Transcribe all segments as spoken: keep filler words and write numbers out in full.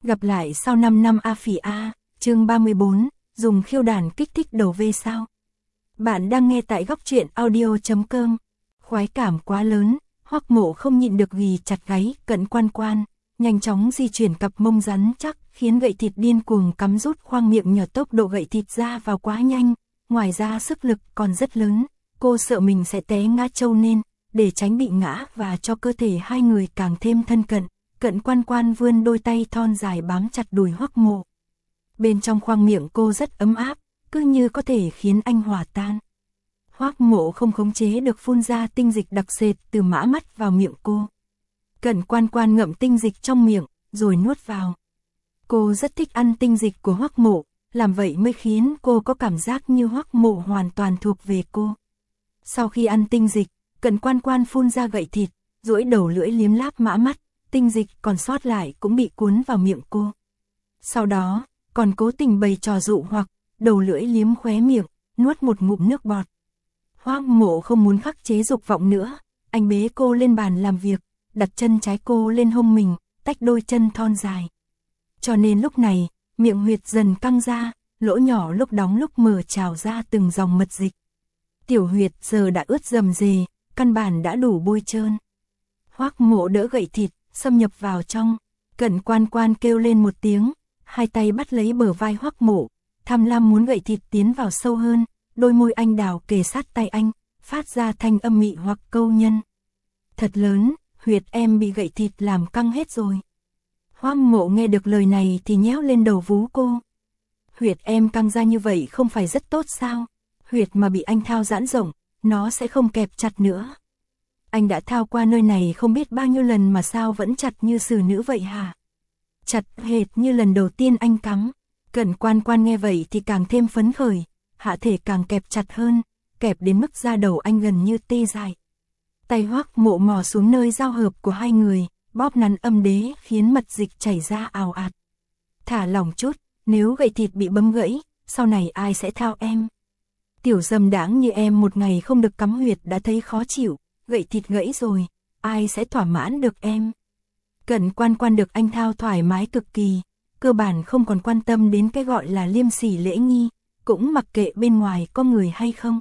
Gặp lại sau năm năm A Phỉ A, chương ba mươi bốn, dùng khiêu đàn kích thích đầu về sao. Bạn đang nghe tại góc truyện audio chấm com. Khoái cảm quá lớn, Hoắc Mộ không nhịn được ghi chặt gáy, Cận Quan Quan, nhanh chóng di chuyển cặp mông rắn chắc, khiến gậy thịt điên cuồng cắm rút khoang miệng nhờ tốc độ gậy thịt ra vào quá nhanh, ngoài ra sức lực còn rất lớn, cô sợ mình sẽ té ngã trâu nên, để tránh bị ngã và cho cơ thể hai người càng thêm thân cận, Cận Quan Quan vươn đôi tay thon dài bám chặt đùi Hoắc Mộ. Bên trong khoang miệng cô rất ấm áp, cứ như có thể khiến anh hòa tan. Hoắc Mộ không khống chế được phun ra tinh dịch đặc sệt từ mã mắt vào miệng cô. Cận Quan Quan ngậm tinh dịch trong miệng, rồi nuốt vào. Cô rất thích ăn tinh dịch của Hoắc Mộ, làm vậy mới khiến cô có cảm giác như Hoắc Mộ hoàn toàn thuộc về cô. Sau khi ăn tinh dịch, Cận Quan Quan phun ra gậy thịt, duỗi đầu lưỡi liếm láp mã mắt, tinh dịch còn sót lại cũng bị cuốn vào miệng cô. Sau đó, còn cố tình bày trò dụ hoặc, đầu lưỡi liếm khóe miệng, nuốt một ngụm nước bọt. Hoắc Mộ không muốn khắc chế dục vọng nữa, anh bế cô lên bàn làm việc, đặt chân trái cô lên hông mình, tách đôi chân thon dài. Cho nên lúc này, miệng huyệt dần căng ra, lỗ nhỏ lúc đóng lúc mở trào ra từng dòng mật dịch. Tiểu huyệt giờ đã ướt rầm rề, căn bản đã đủ bôi trơn. Hoắc Mộ đỡ gậy thịt, xâm nhập vào trong, Cận Quan Quan kêu lên một tiếng, hai tay bắt lấy bờ vai Hoắc Mộ, tham lam muốn gậy thịt tiến vào sâu hơn, đôi môi anh đào kề sát tay anh, phát ra thanh âm mị hoặc câu nhân. Thật lớn, huyệt em bị gậy thịt làm căng hết rồi. Hoắc Mộ nghe được lời này thì nhéo lên đầu vú cô. Huyệt em căng ra như vậy không phải rất tốt sao? Huyệt mà bị anh thao giãn rộng, nó sẽ không kẹp chặt nữa. Anh đã thao qua nơi này không biết bao nhiêu lần mà sao vẫn chặt như xử nữ vậy hả? Chặt hệt như lần đầu tiên anh cắm. Cận Quan Quan nghe vậy thì càng thêm phấn khởi, hạ thể càng kẹp chặt hơn, kẹp đến mức da đầu anh gần như tê dại. Tay Hoắc Mộ mò xuống nơi giao hợp của hai người, bóp nắn âm đế khiến mật dịch chảy ra ào ạt. Thả lỏng chút, nếu gậy thịt bị bấm gãy, sau này ai sẽ thao em? Tiểu dâm đãng như em một ngày không được cắm huyệt đã thấy khó chịu, gậy thịt gãy rồi, ai sẽ thỏa mãn được em? Cận Quan Quan được anh thao thoải mái cực kỳ, cơ bản không còn quan tâm đến cái gọi là liêm sỉ lễ nghi, cũng mặc kệ bên ngoài có người hay không.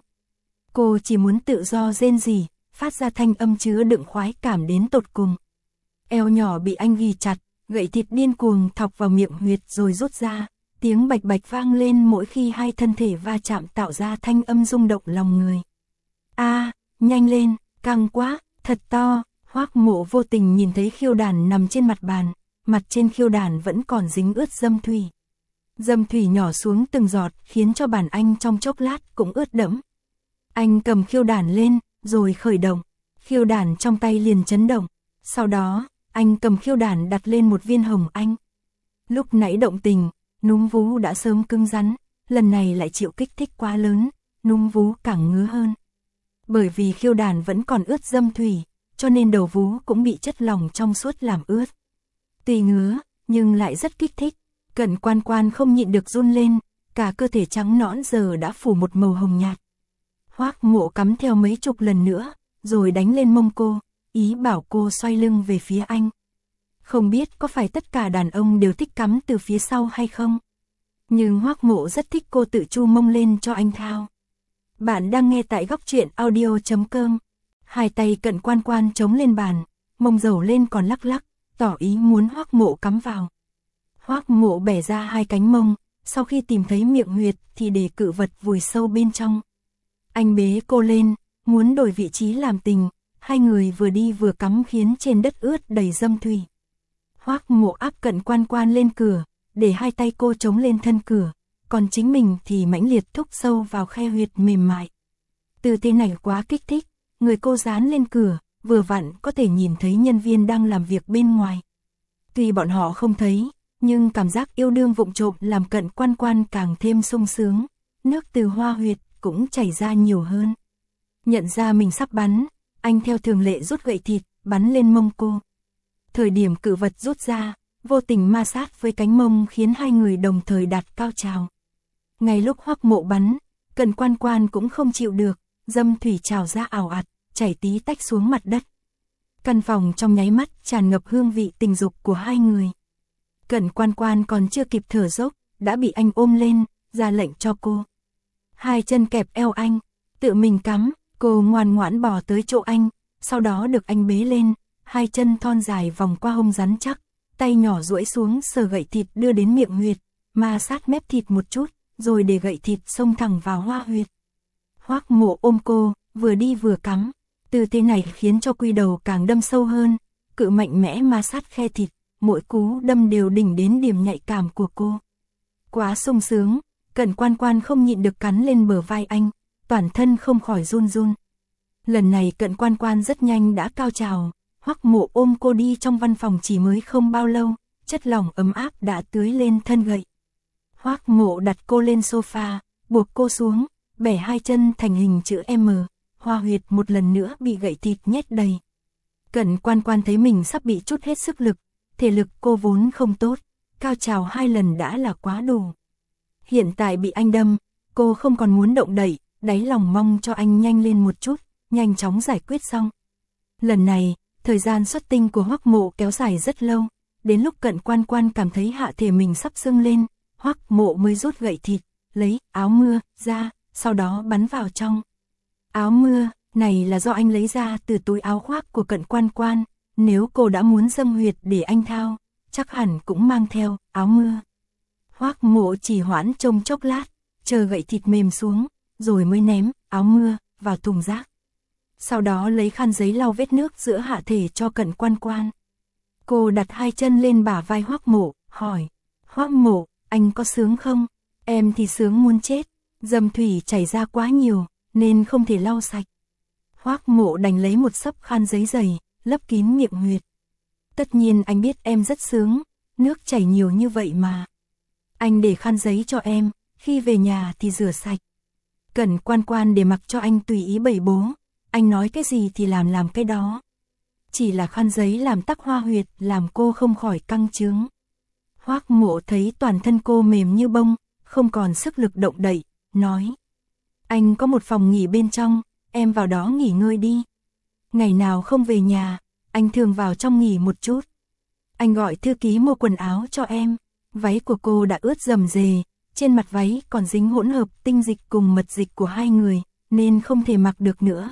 Cô chỉ muốn tự do rên rỉ, phát ra thanh âm chứa đựng khoái cảm đến tột cùng. Eo nhỏ bị anh ghi chặt, gậy thịt điên cuồng thọc vào miệng huyệt rồi rút ra, tiếng bạch bạch vang lên mỗi khi hai thân thể va chạm tạo ra thanh âm rung động lòng người. A, à, nhanh lên, căng quá, thật to. Hoắc Mộ vô tình nhìn thấy khiêu đàn nằm trên mặt bàn, mặt trên khiêu đàn vẫn còn dính ướt dâm thủy. Dâm thủy nhỏ xuống từng giọt khiến cho bàn anh trong chốc lát cũng ướt đẫm. Anh cầm khiêu đàn lên, rồi khởi động, khiêu đàn trong tay liền chấn động. Sau đó, anh cầm khiêu đàn đặt lên một viên hồng anh. Lúc nãy động tình, núm vú đã sớm cứng rắn, lần này lại chịu kích thích quá lớn, núm vú càng ngứa hơn. Bởi vì khiêu đàn vẫn còn ướt dâm thủy, cho nên đầu vú cũng bị chất lỏng trong suốt làm ướt. Tuy ngứa, nhưng lại rất kích thích, Cận Quan Quan không nhịn được run lên, cả cơ thể trắng nõn giờ đã phủ một màu hồng nhạt. Hoắc Mộ cắm theo mấy chục lần nữa, rồi đánh lên mông cô, ý bảo cô xoay lưng về phía anh. Không biết có phải tất cả đàn ông đều thích cắm từ phía sau hay không? Nhưng Hoắc Mộ rất thích cô tự chu mông lên cho anh thao. Bạn đang nghe tại góc truyện audio chấm com. Hai tay Cận Quan Quan chống lên bàn, mông dầu lên còn lắc lắc, tỏ ý muốn Hoắc Mộ cắm vào. Hoắc Mộ bẻ ra hai cánh mông, sau khi tìm thấy miệng huyệt thì để cự vật vùi sâu bên trong. Anh bế cô lên, muốn đổi vị trí làm tình, hai người vừa đi vừa cắm khiến trên đất ướt đầy dâm thủy. Hoắc Mộ áp Cận Quan Quan lên cửa, để hai tay cô chống lên thân cửa, còn chính mình thì mãnh liệt thúc sâu vào khe huyệt mềm mại. Tư thế này quá kích thích, người cô dán lên cửa, vừa vặn có thể nhìn thấy nhân viên đang làm việc bên ngoài. Tuy bọn họ không thấy, nhưng cảm giác yêu đương vụng trộm làm Cận Quan Quan càng thêm sung sướng, nước từ hoa huyệt cũng chảy ra nhiều hơn. Nhận ra mình sắp bắn, anh theo thường lệ rút gậy thịt, bắn lên mông cô. Thời điểm cự vật rút ra, vô tình ma sát với cánh mông khiến hai người đồng thời đạt cao trào. Ngay lúc Hoắc Mộ bắn, Cận Quan Quan cũng không chịu được, dâm thủy trào ra ào ạt, chảy tí tách xuống mặt đất. Căn phòng trong nháy mắt tràn ngập hương vị tình dục của hai người. Cận Quan Quan còn chưa kịp thở dốc, đã bị anh ôm lên, ra lệnh cho cô. Hai chân kẹp eo anh, tự mình cắm, cô ngoan ngoãn bò tới chỗ anh, sau đó được anh bế lên, hai chân thon dài vòng qua hông rắn chắc, tay nhỏ duỗi xuống sờ gậy thịt đưa đến miệng huyệt, ma sát mép thịt một chút, rồi để gậy thịt xông thẳng vào hoa huyệt. Hoắc Mộ ôm cô, vừa đi vừa cắm, tư thế này khiến cho quy đầu càng đâm sâu hơn, cự mạnh mẽ ma sát khe thịt, mỗi cú đâm đều đỉnh đến điểm nhạy cảm của cô. Quá sung sướng, Cận Quan Quan không nhịn được cắn lên bờ vai anh, toàn thân không khỏi run run. Lần này Cận Quan Quan rất nhanh đã cao trào, Hoắc Mộ ôm cô đi trong văn phòng chỉ mới không bao lâu, chất lỏng ấm áp đã tưới lên thân gậy. Hoắc Mộ đặt cô lên sofa, buộc cô xuống, bẻ hai chân thành hình chữ M, hoa huyệt một lần nữa bị gậy thịt nhét đầy. Cận Quan Quan thấy mình sắp bị trút hết sức lực, thể lực cô vốn không tốt, cao trào hai lần đã là quá đủ. Hiện tại bị anh đâm, cô không còn muốn động đậy, đáy lòng mong cho anh nhanh lên một chút, nhanh chóng giải quyết xong. Lần này, thời gian xuất tinh của Hoắc Mộ kéo dài rất lâu, đến lúc Cận Quan Quan cảm thấy hạ thể mình sắp sưng lên, Hoắc Mộ mới rút gậy thịt, lấy áo mưa ra, sau đó bắn vào trong. Áo mưa này là do anh lấy ra từ túi áo khoác của Cận Quan Quan, nếu cô đã muốn dâng huyệt để anh thao, chắc hẳn cũng mang theo áo mưa. Hoắc Mộ chỉ hoãn trông chốc lát, chờ gậy thịt mềm xuống, rồi mới ném áo mưa vào thùng rác. Sau đó lấy khăn giấy lau vết nước giữa hạ thể cho Cận Quan Quan. Cô đặt hai chân lên bả vai Hoắc Mộ, hỏi, Hoắc Mộ, anh có sướng không? Em thì sướng muốn chết, dầm thủy chảy ra quá nhiều, nên không thể lau sạch. Hoắc Mộ đành lấy một xấp khăn giấy dày, lấp kín miệng huyệt. Tất nhiên anh biết em rất sướng, nước chảy nhiều như vậy mà. Anh để khăn giấy cho em, khi về nhà thì rửa sạch. Cận Quan Quan để mặc cho anh tùy ý bày bố, anh nói cái gì thì làm làm cái đó. Chỉ là khăn giấy làm tắc hoa huyệt làm cô không khỏi căng chướng. Hoắc Mộ thấy toàn thân cô mềm như bông, không còn sức lực động đậy, nói. Anh có một phòng nghỉ bên trong, em vào đó nghỉ ngơi đi. Ngày nào không về nhà, anh thường vào trong nghỉ một chút. Anh gọi thư ký mua quần áo cho em. Váy của cô đã ướt rầm rề, trên mặt váy còn dính hỗn hợp tinh dịch cùng mật dịch của hai người, nên không thể mặc được nữa.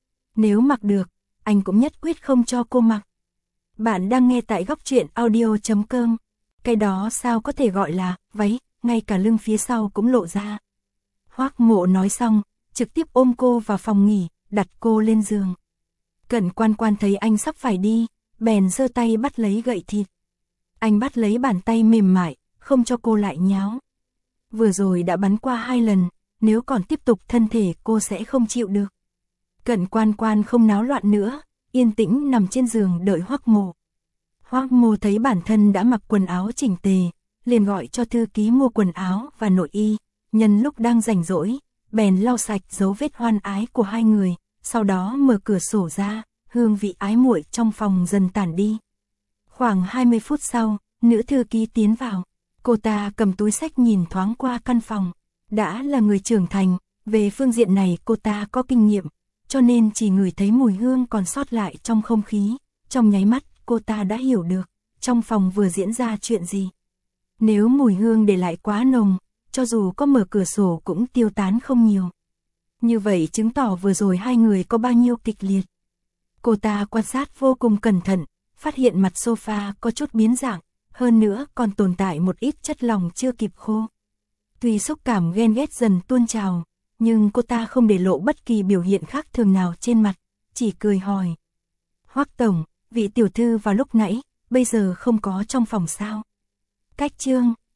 Nếu mặc được, anh cũng nhất quyết không cho cô mặc. Bạn đang nghe tại góc truyện audio chấm com. Cái đó sao có thể gọi là váy, ngay cả lưng phía sau cũng lộ ra. Hoắc Mộ nói xong, trực tiếp ôm cô vào phòng nghỉ, đặt cô lên giường. Cận Quan Quan thấy anh sắp phải đi, bèn giơ tay bắt lấy gậy thịt. Anh bắt lấy bàn tay mềm mại, không cho cô lại nháo. Vừa rồi đã bắn qua hai lần, nếu còn tiếp tục thân thể cô sẽ không chịu được. Cận Quan Quan không náo loạn nữa, yên tĩnh nằm trên giường đợi Hoắc Mộ. Hoắc Mộ thấy bản thân đã mặc quần áo chỉnh tề, liền gọi cho thư ký mua quần áo và nội y, nhân lúc đang rảnh rỗi, bèn lau sạch dấu vết hoan ái của hai người, sau đó mở cửa sổ ra, hương vị ái muội trong phòng dần tản đi. Khoảng hai mươi phút sau, nữ thư ký tiến vào, cô ta cầm túi xách nhìn thoáng qua căn phòng, đã là người trưởng thành, về phương diện này cô ta có kinh nghiệm, cho nên chỉ ngửi thấy mùi hương còn sót lại trong không khí, trong nháy mắt cô ta đã hiểu được, trong phòng vừa diễn ra chuyện gì. Nếu mùi hương để lại quá nồng, cho dù có mở cửa sổ cũng tiêu tán không nhiều. Như vậy chứng tỏ vừa rồi hai người có bao nhiêu kịch liệt. Cô ta quan sát vô cùng cẩn thận, phát hiện mặt sofa có chút biến dạng, hơn nữa còn tồn tại một ít chất lỏng chưa kịp khô. Tuy xúc cảm ghen ghét dần tuôn trào, nhưng cô ta không để lộ bất kỳ biểu hiện khác thường nào trên mặt, chỉ cười hỏi. Hoắc tổng, vị tiểu thư vào lúc nãy, bây giờ không có trong phòng sao? Cách chương